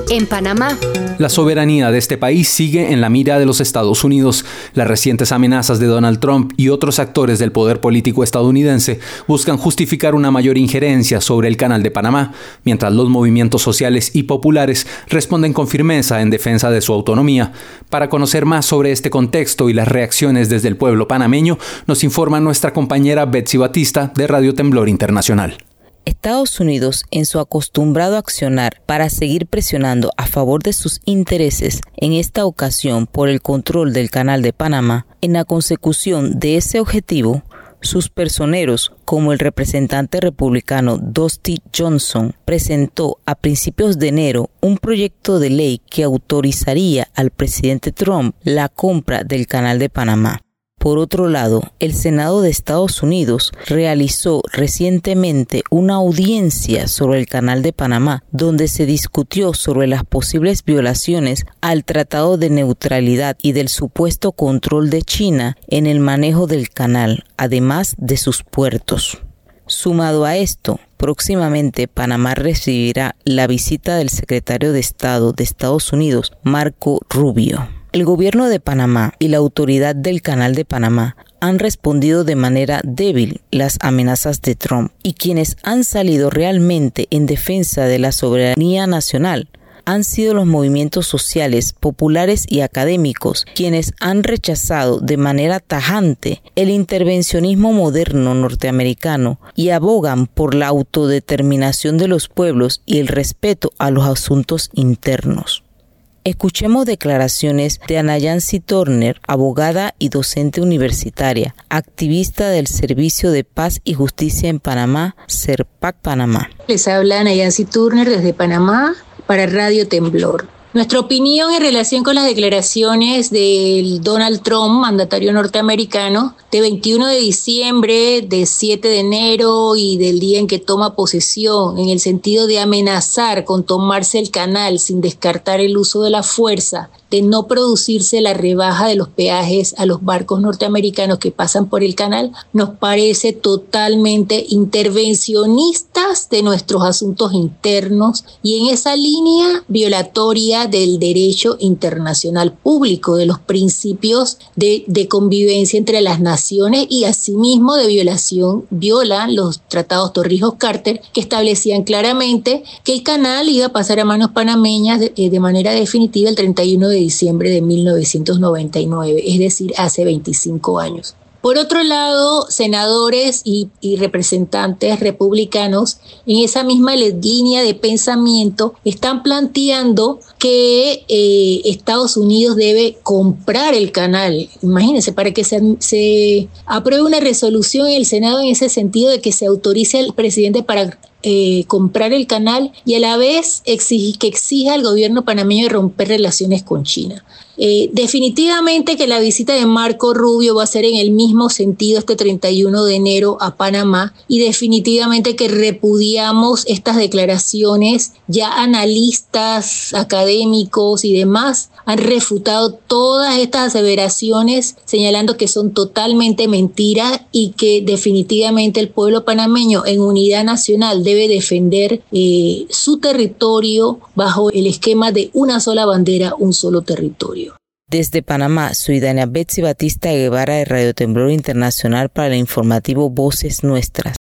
En Panamá, la soberanía de este país sigue en la mira de los Estados Unidos. Las recientes amenazas de Donald Trump y otros actores del poder político estadounidense buscan justificar una mayor injerencia sobre el Canal de Panamá, mientras los movimientos sociales y populares responden con firmeza en defensa de su autonomía. Para conocer más sobre este contexto y las reacciones desde el pueblo panameño, nos informa nuestra compañera Betsy Batista de Radio Temblor Internacional. Estados Unidos, en su acostumbrado accionar para seguir presionando a favor de sus intereses, en esta ocasión por el control del Canal de Panamá, en la consecución de ese objetivo, sus personeros, como el representante republicano Dusty Johnson, presentó a principios de enero un proyecto de ley que autorizaría al presidente Trump la compra del Canal de Panamá. Por otro lado, el Senado de Estados Unidos realizó recientemente una audiencia sobre el Canal de Panamá, donde se discutió sobre las posibles violaciones al Tratado de Neutralidad y del supuesto control de China en el manejo del canal, además de sus puertos. Sumado a esto, próximamente Panamá recibirá la visita del secretario de Estado de Estados Unidos, Marco Rubio. El gobierno de Panamá y la autoridad del Canal de Panamá han respondido de manera débil las amenazas de Trump, y quienes han salido realmente en defensa de la soberanía nacional han sido los movimientos sociales, populares y académicos, quienes han rechazado de manera tajante el intervencionismo moderno norteamericano y abogan por la autodeterminación de los pueblos y el respeto a los asuntos internos. Escuchemos declaraciones de Ana Yancy Turner, abogada y docente universitaria, activista del Servicio de Paz y Justicia en Panamá, SERPAC Panamá. Les habla Ana Yancy Turner desde Panamá para Radio Temblor. Nuestra opinión en relación con las declaraciones del Donald Trump, mandatario norteamericano, de 21 de diciembre, de 7 de enero y del día en que toma posesión, en el sentido de amenazar con tomarse el canal sin descartar el uso de la fuerza, de no producirse la rebaja de los peajes a los barcos norteamericanos que pasan por el canal, nos parece totalmente intervencionistas de nuestros asuntos internos y en esa línea violatoria del derecho internacional público, de los principios de convivencia entre las naciones y asimismo de violan los tratados Torrijos-Carter que establecían claramente que el canal iba a pasar a manos panameñas de manera definitiva el 31 de diciembre de 1999, es decir, hace 25 años. Por otro lado, senadores y representantes republicanos en esa misma línea de pensamiento están planteando que Estados Unidos debe comprar el canal. Imagínense, para que se apruebe una resolución en el Senado en ese sentido de que se autorice al presidente para comprar el canal y a la vez exija al gobierno panameño romper relaciones con China. Definitivamente que la visita de Marco Rubio va a ser en el mismo sentido este 31 de enero a Panamá y definitivamente que repudiamos estas declaraciones. Ya analistas, académicos y demás han refutado todas estas aseveraciones señalando que son totalmente mentiras y que definitivamente el pueblo panameño en unidad nacional debe defender su territorio bajo el esquema de una sola bandera, un solo territorio. Desde Panamá, ciudadana Betsy Batista Guevara de Radio Temblor Internacional para el informativo Voces Nuestras.